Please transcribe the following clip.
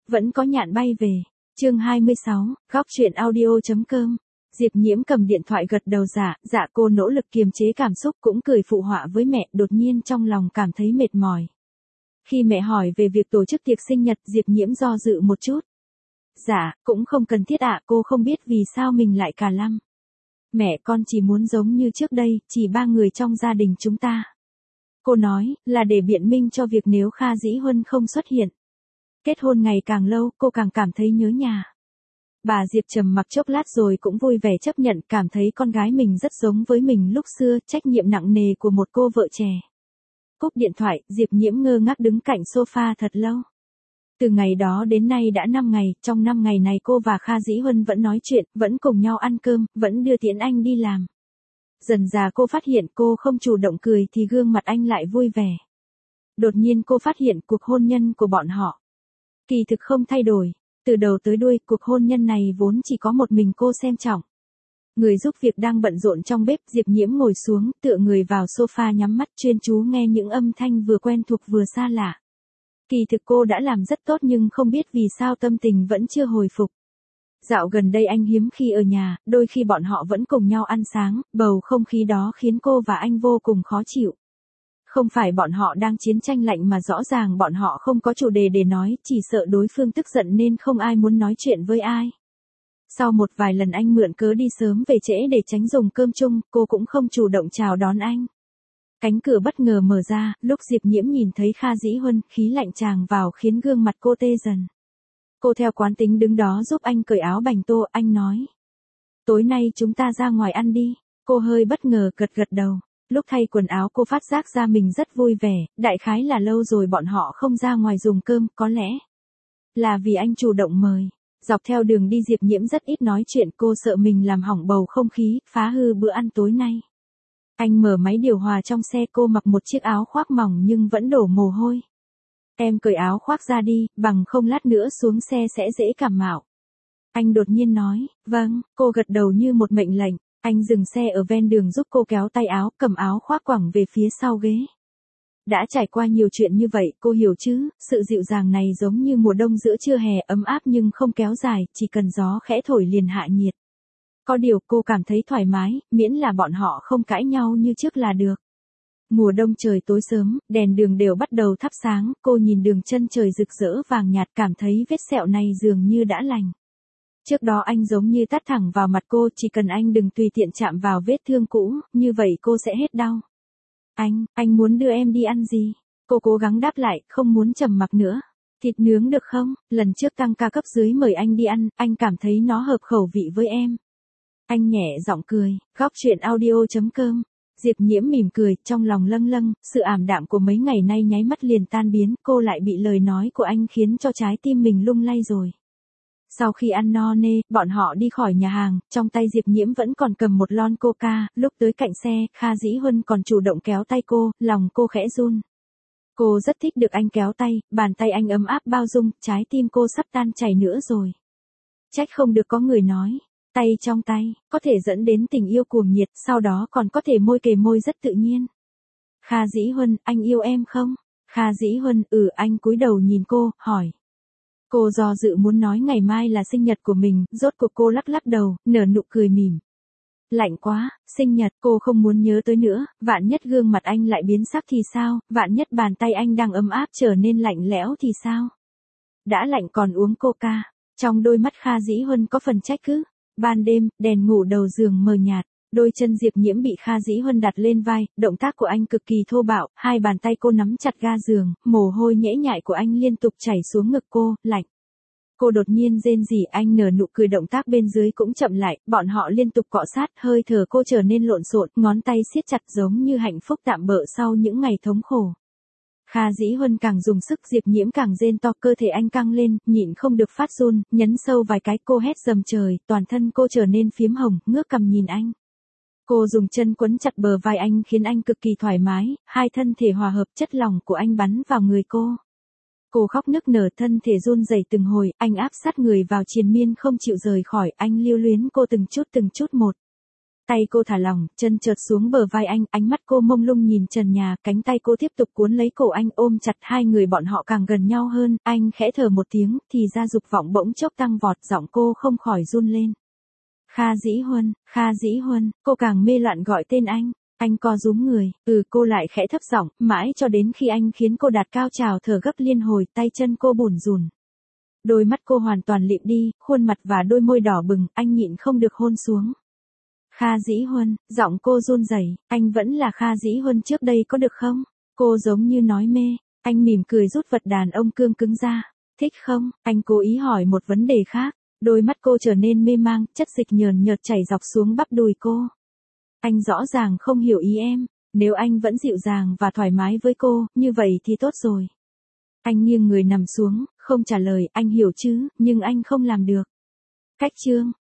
vẫn có nhạn bay về. Chương 26, góc truyện audio.com. Diệp Nhiễm cầm điện thoại gật đầu dạ cô nỗ lực kiềm chế cảm xúc cũng cười phụ họa với mẹ, đột nhiên trong lòng cảm thấy mệt mỏi. Khi mẹ hỏi về việc tổ chức tiệc sinh nhật, Diệp Nhiễm do dự một chút. Dạ, cũng không cần thiết ạ, cô không biết vì sao mình lại cả lăm. Mẹ, con chỉ muốn giống như trước đây, chỉ 3 người trong gia đình chúng ta. Cô nói, là để biện minh cho việc nếu Kha Dĩ Huân không xuất hiện. Kết hôn ngày càng lâu, cô càng cảm thấy nhớ nhà. Bà Diệp trầm mặc chốc lát rồi cũng vui vẻ chấp nhận, cảm thấy con gái mình rất giống với mình lúc xưa, trách nhiệm nặng nề của một cô vợ trẻ. Cúp điện thoại, Diệp Nhiễm ngơ ngác đứng cạnh sofa thật lâu. Từ ngày đó đến nay đã 5 ngày, trong 5 ngày này cô và Kha Dĩ Huân vẫn nói chuyện, vẫn cùng nhau ăn cơm, vẫn đưa tiễn anh đi làm. Dần dà cô phát hiện cô không chủ động cười thì gương mặt anh lại vui vẻ. Đột nhiên cô phát hiện cuộc hôn nhân của bọn họ kỳ thực không thay đổi. Từ đầu tới đuôi, cuộc hôn nhân này vốn chỉ có một mình cô xem trọng. Người giúp việc đang bận rộn trong bếp, Diệp Nhiễm ngồi xuống, tựa người vào sofa nhắm mắt chuyên chú nghe những âm thanh vừa quen thuộc vừa xa lạ. Kỳ thực cô đã làm rất tốt nhưng không biết vì sao tâm tình vẫn chưa hồi phục. Dạo gần đây anh hiếm khi ở nhà, đôi khi bọn họ vẫn cùng nhau ăn sáng, bầu không khí đó khiến cô và anh vô cùng khó chịu. Không phải bọn họ đang chiến tranh lạnh mà rõ ràng bọn họ không có chủ đề để nói, chỉ sợ đối phương tức giận nên không ai muốn nói chuyện với ai. Sau một vài lần anh mượn cớ đi sớm về trễ để tránh dùng cơm chung, cô cũng không chủ động chào đón anh. Cánh cửa bất ngờ mở ra, lúc Diệp Nhiễm nhìn thấy Kha Dĩ Huân, khí lạnh tràn vào khiến gương mặt cô tê dần. Cô theo quán tính đứng đó giúp anh cởi áo bành tô, anh nói. Tối nay chúng ta ra ngoài ăn đi, cô hơi bất ngờ gật gật đầu. Lúc thay quần áo cô phát giác ra mình rất vui vẻ, đại khái là lâu rồi bọn họ không ra ngoài dùng cơm, có lẽ là vì anh chủ động mời. Dọc theo đường đi Diệp Nhiễm rất ít nói chuyện, cô sợ mình làm hỏng bầu không khí, phá hư bữa ăn tối nay. Anh mở máy điều hòa trong xe, cô mặc một chiếc áo khoác mỏng nhưng vẫn đổ mồ hôi. Em cởi áo khoác ra đi, bằng không lát nữa xuống xe sẽ dễ cảm mạo. Anh đột nhiên nói, vâng, cô gật đầu như một mệnh lệnh. Anh dừng xe ở ven đường giúp cô kéo tay áo, cầm áo khoác quẳng về phía sau ghế. Đã trải qua nhiều chuyện như vậy, cô hiểu chứ, sự dịu dàng này giống như mùa đông giữa trưa hè ấm áp nhưng không kéo dài, chỉ cần gió khẽ thổi liền hạ nhiệt. Có điều cô cảm thấy thoải mái, miễn là bọn họ không cãi nhau như trước là được. Mùa đông trời tối sớm, đèn đường đều bắt đầu thắp sáng, cô nhìn đường chân trời rực rỡ vàng nhạt cảm thấy vết sẹo này dường như đã lành. Trước đó anh giống như tát thẳng vào mặt cô, chỉ cần anh đừng tùy tiện chạm vào vết thương cũ, như vậy cô sẽ hết đau. Anh muốn đưa em đi ăn gì? Cô cố gắng đáp lại, không muốn trầm mặc nữa. Thịt nướng được không? Lần trước tăng ca cấp dưới mời anh đi ăn, anh cảm thấy nó hợp khẩu vị với em. Anh nhẹ giọng cười, góc truyện audio.com. Diệp Nhiễm mỉm cười, trong lòng lâng lâng, sự ảm đạm của mấy ngày nay nháy mắt liền tan biến, cô lại bị lời nói của anh khiến cho trái tim mình lung lay rồi. Sau khi ăn no nê, bọn họ đi khỏi nhà hàng, trong tay Diệp Nhiễm vẫn còn cầm một lon coca, lúc tới cạnh xe, Kha Dĩ Huân còn chủ động kéo tay cô, lòng cô khẽ run. Cô rất thích được anh kéo tay, bàn tay anh ấm áp bao dung, trái tim cô sắp tan chảy nữa rồi. Trách không được có người nói, tay trong tay, có thể dẫn đến tình yêu cuồng nhiệt, sau đó còn có thể môi kề môi rất tự nhiên. Kha Dĩ Huân, anh yêu em không? Kha Dĩ Huân, anh cúi đầu nhìn cô, hỏi. Cô do dự muốn nói ngày mai là sinh nhật của mình, rốt cuộc cô lắc lắc đầu, nở nụ cười mỉm. Lạnh quá, sinh nhật, cô không muốn nhớ tới nữa, vạn nhất gương mặt anh lại biến sắc thì sao, vạn nhất bàn tay anh đang ấm áp trở nên lạnh lẽo thì sao? Đã lạnh còn uống coca, trong đôi mắt Kha Dĩ Huân có phần trách cứ. Ban đêm, đèn ngủ đầu giường mờ nhạt, đôi chân Diệp Nhiễm bị Kha Dĩ Huân đặt lên vai, động tác của anh cực kỳ thô bạo, hai bàn tay cô nắm chặt ga giường, mồ hôi nhễ nhại của anh liên tục chảy xuống ngực cô, lạnh. Cô đột nhiên rên rỉ, anh nở nụ cười, động tác bên dưới cũng chậm lại, bọn họ liên tục cọ sát, hơi thở cô trở nên lộn xộn, ngón tay siết chặt giống như hạnh phúc tạm bợ sau những ngày thống khổ. Kha Dĩ Huân càng dùng sức, Diệp Nhiễm càng rên to, cơ thể anh căng lên, nhịn không được phát run, nhấn sâu vài cái, cô hét dầm trời, toàn thân cô trở nên phiếm hồng, ngước cằm nhìn anh. Cô dùng chân quấn chặt bờ vai anh khiến anh cực kỳ thoải mái, hai thân thể hòa hợp, chất lỏng của anh bắn vào người cô. Cô khóc nức nở, thân thể run rẩy từng hồi, anh áp sát người vào triền miên không chịu rời khỏi, anh lưu luyến cô từng chút một. Tay cô thả lỏng, chân trượt xuống bờ vai anh, ánh mắt cô mông lung nhìn trần nhà, cánh tay cô tiếp tục cuốn lấy cổ anh ôm chặt, hai người bọn họ càng gần nhau hơn, anh khẽ thở một tiếng, thì ra dục vọng bỗng chốc tăng vọt, giọng cô không khỏi run lên. Kha Dĩ Huân, cô càng mê loạn gọi tên anh co rúm người, cô lại khẽ thấp giọng, mãi cho đến khi anh khiến cô đạt cao trào thở gấp liên hồi, tay chân cô bủn rủn. Đôi mắt cô hoàn toàn lịm đi, khuôn mặt và đôi môi đỏ bừng, anh nhịn không được hôn xuống. Kha Dĩ Huân, giọng cô run rẩy, anh vẫn là Kha Dĩ Huân trước đây có được không? Cô giống như nói mê, anh mỉm cười rút vật đàn ông cương cứng ra. Thích không? Anh cố ý hỏi một vấn đề khác. Đôi mắt cô trở nên mê mang, chất dịch nhờn nhợt chảy dọc xuống bắp đùi cô. Anh rõ ràng không hiểu ý em, nếu anh vẫn dịu dàng và thoải mái với cô, như vậy thì tốt rồi. Anh nghiêng người nằm xuống, không trả lời, anh hiểu chứ, nhưng anh không làm được. Cách chương